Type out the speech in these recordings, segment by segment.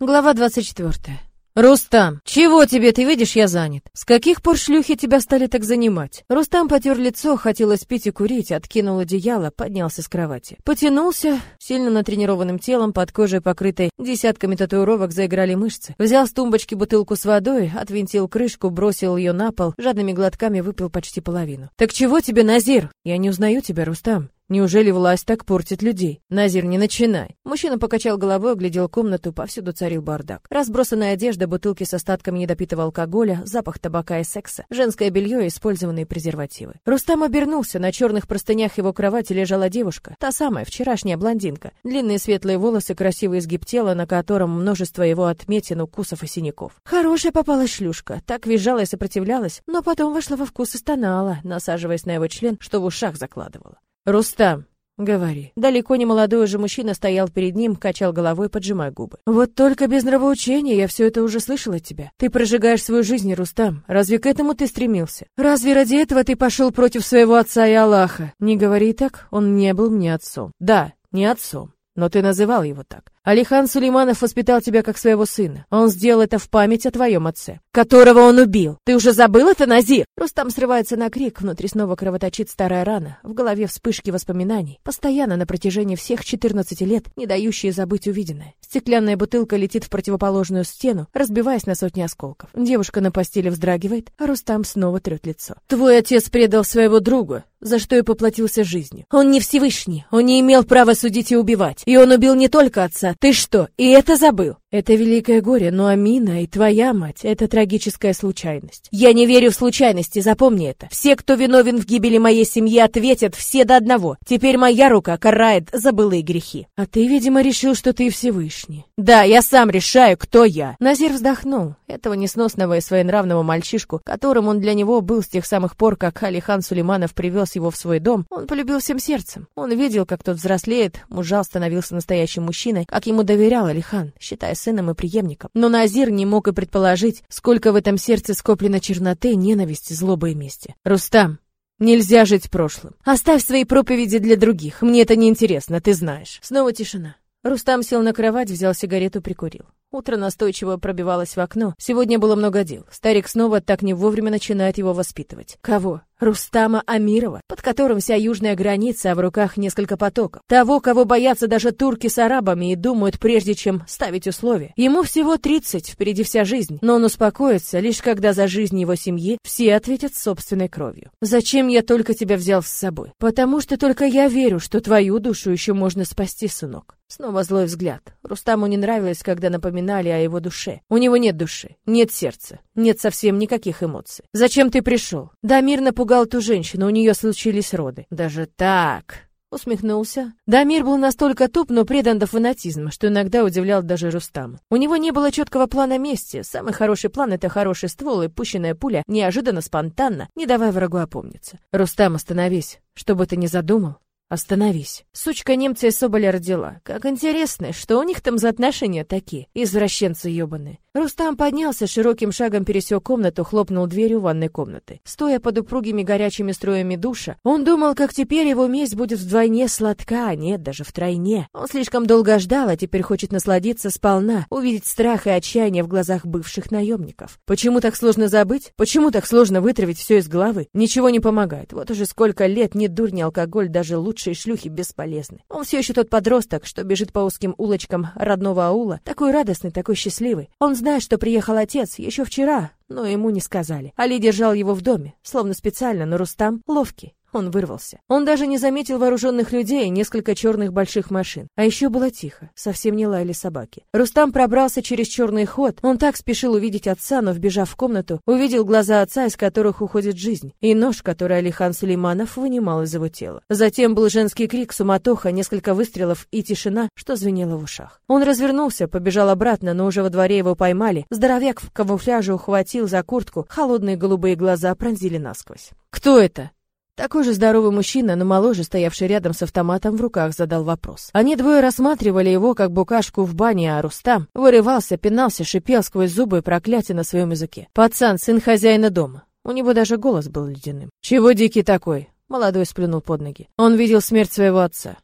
Глава 24. «Рустам, чего тебе? Ты видишь, я занят. С каких пор шлюхи тебя стали так занимать?» Рустам потер лицо, хотелось пить и курить, откинул одеяло, поднялся с кровати. Потянулся, сильно натренированным телом, под кожей, покрытой десятками татуировок, заиграли мышцы. Взял с тумбочки бутылку с водой, отвинтил крышку, бросил ее на пол, жадными глотками выпил почти половину. «Так чего тебе, Назир? Я не узнаю тебя, Рустам. Неужели власть так портит людей? Назир, не начинай». Мужчина покачал головой, оглядел комнату, повсюду царил бардак. Разбросанная одежда, бутылки с остатками недопитого алкоголя, запах табака и секса, женское белье и использованные презервативы. Рустам обернулся, на черных простынях его кровати лежала девушка, та самая, вчерашняя блондинка. Длинные светлые волосы, красивый изгиб тела, на котором множество его отметин, укусов и синяков. Хорошая попалась шлюшка, так визжала и сопротивлялась, но потом вошла во вкус и стонала, насаживаясь на его член, что в ушах закладывала. «Рустам, говори». Далеко не молодой уже мужчина стоял перед ним, качал головой, поджимая губы. «Вот только без нравоучения я все это уже слышал от тебя. Ты прожигаешь свою жизнь, Рустам. Разве к этому ты стремился? Разве ради этого ты пошел против своего отца и Аллаха? Не говори так, он не был мне отцом». «Да, не отцом. Но ты называл его так. Алихан Сулейманов воспитал тебя как своего сына. Он сделал это в память о твоем отце, которого он убил. Ты уже забыл это, Назир?» Рустам срывается на крик, внутри снова кровоточит старая рана, в голове вспышки воспоминаний, постоянно на протяжении всех 14 лет, не дающие забыть увиденное. Стеклянная бутылка летит в противоположную стену, разбиваясь на сотни осколков. Девушка на постели вздрагивает, а Рустам снова трет лицо. «Твой отец предал своего друга, за что и поплатился жизнью. Он не Всевышний, он не имел права судить и убивать. И он убил не только отца. Ты что, и это забыл?» «Это великое горе, но Амина и твоя мать — это трагическая случайность». «Я не верю в случайности, запомни это. Все, кто виновен в гибели моей семьи, ответят все до одного. Теперь моя рука карает за былые грехи». «А ты, видимо, решил, что ты Всевышний». «Да, я сам решаю, кто я». Назир вздохнул. Этого несносного и своенравного мальчишку, которым он для него был с тех самых пор, как Алихан Сулейманов привез его в свой дом, он полюбил всем сердцем. Он видел, как тот взрослеет, мужал, становился настоящим мужчиной, как ему доверял Алихан, считая сыном и преемником. Но Назир не мог и предположить, сколько в этом сердце скоплено черноты, ненависти, злобы и мести. «Рустам, нельзя жить прошлым. Оставь свои проповеди для других. Мне это не интересно, ты знаешь». Снова тишина. Рустам сел на кровать, взял сигарету, прикурил. Утро настойчиво пробивалось в окно. Сегодня было много дел. Старик снова так не вовремя начинает его воспитывать. Кого? Рустама Амирова, под которым вся южная граница, а в руках несколько потоков. Того, кого боятся даже турки с арабами и думают, прежде чем ставить условия. Ему всего 30, впереди вся жизнь. Но он успокоится, лишь когда за жизнь его семьи все ответят собственной кровью. «Зачем я только тебя взял с собой? Потому что только я верю, что твою душу еще можно спасти, сынок». Снова злой взгляд. Рустаму не нравилось, когда напоминали о его душе. У него нет души, нет сердца, нет совсем никаких эмоций. «Зачем ты пришел?» Дамир напугал ту женщину, у нее случились роды. «Даже так?» Усмехнулся. Дамир был настолько туп, но предан до фанатизма, что иногда удивлял даже Рустама. У него не было четкого плана мести. Самый хороший план — это хороший ствол и пущенная пуля, неожиданно, спонтанно, не давая врагу опомниться. «Рустам, остановись. Что бы ты ни задумал, остановись». Сучка немца из Соболя родила. Как интересно, что у них там за отношения такие, извращенцы ёбаные. Рустам поднялся, широким шагом пересек комнату, хлопнул дверью ванной комнаты. Стоя под упругими горячими струями душа, он думал, как теперь его месть будет вдвойне сладка, а нет, даже втройне. Он слишком долго ждал, а теперь хочет насладиться сполна, увидеть страх и отчаяние в глазах бывших наемников. Почему так сложно забыть? Почему так сложно вытравить все из головы? Ничего не помогает. Вот уже сколько лет ни дурь, ни алкоголь, даже лучшие шлюхи бесполезны. Он все еще тот подросток, что бежит по узким улочкам родного аула, такой радостный, такой счастливый. Он знает, что приехал отец еще вчера, но ему не сказали. Али держал его в доме, словно специально, но Рустам ловкий. Он вырвался. Он даже не заметил вооруженных людей и несколько черных больших машин. А еще было тихо, совсем не лаяли собаки. Рустам пробрался через черный ход. Он так спешил увидеть отца, но, вбежав в комнату, увидел глаза отца, из которых уходит жизнь, и нож, который Алихан Сулейманов вынимал из его тела. Затем был женский крик, суматоха, несколько выстрелов и тишина, что звенело в ушах. Он развернулся, побежал обратно, но уже во дворе его поймали. Здоровяк в камуфляже ухватил за куртку, холодные голубые глаза пронзили насквозь. «Кто это?» Такой же здоровый мужчина, но моложе, стоявший рядом с автоматом в руках, задал вопрос. Они двое рассматривали его, как букашку в бане, а Рустам вырывался, пинался, шипел сквозь зубы и проклятие на своем языке. Пацан, сын хозяина дома. У него даже голос был ледяным. «Чего дикий такой?» Молодой сплюнул под ноги. Он видел смерть своего отца.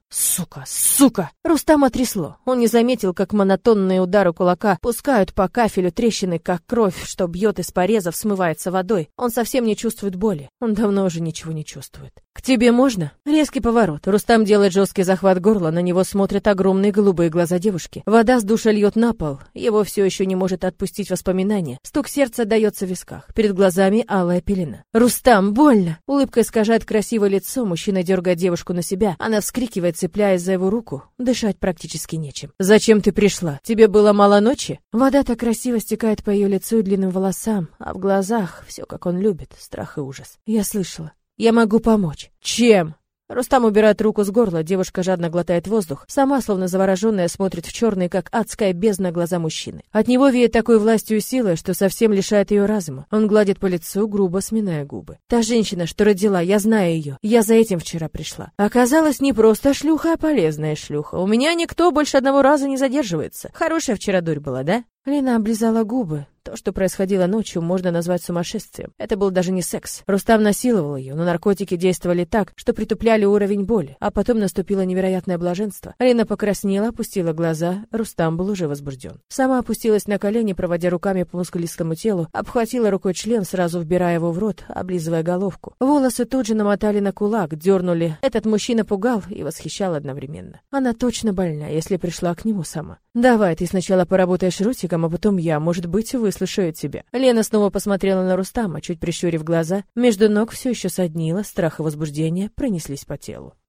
Сука, сука! Рустама трясло. Он не заметил, как монотонные удары кулака пускают по кафелю трещины, как кровь, что бьет из порезов, смывается водой. Он совсем не чувствует боли. Он давно уже ничего не чувствует. «К тебе можно?» Резкий поворот. Рустам делает жесткий захват горла, на него смотрят огромные голубые глаза девушки. Вода с душа льет на пол. Его все еще не может отпустить воспоминания. Стук сердца дается в висках. Перед глазами алая пелена. «Рустам, больно!» Улыбка искажает красивое лицо. Мужчина дергает девушку на себя. Она вскрикивает, цепляясь за его руку. Дышать практически нечем. «Зачем ты пришла? Тебе было мало ночи?» Вода так красиво стекает по ее лицу и длинным волосам, а в глазах все, как он любит, страх и ужас. «Я слышала. Я могу помочь». «Чем?» Рустам убирает руку с горла, девушка жадно глотает воздух, сама, словно завороженная, смотрит в черные, как адская бездна, глаза мужчины. От него веет такой властью и силой, что совсем лишает ее разума. Он гладит по лицу, грубо сминая губы. «Та женщина, что родила, я знаю ее. Я за этим вчера пришла. Оказалось, не просто шлюха, а полезная шлюха. У меня никто больше одного раза не задерживается. Хорошая вчера дурь была, да?» Лена облизала губы. То, что происходило ночью, можно назвать сумасшествием. Это был даже не секс. Рустам насиловал ее, но наркотики действовали так, что притупляли уровень боли. А потом наступило невероятное блаженство. Лена покраснела, опустила глаза. Рустам был уже возбужден. Сама опустилась на колени, проводя руками по мускулистому телу, обхватила рукой член, сразу вбирая его в рот, облизывая головку. Волосы тут же намотали на кулак, дернули. Этот мужчина пугал и восхищал одновременно. Она точно больна, если пришла к нему сама. «Давай, ты сначала поработаешь ротиком, а потом я, может быть, выслушаю тебя». Лена снова посмотрела на Рустама, чуть прищурив глаза. Между ног все еще соднило, страх и возбуждение пронеслись по телу.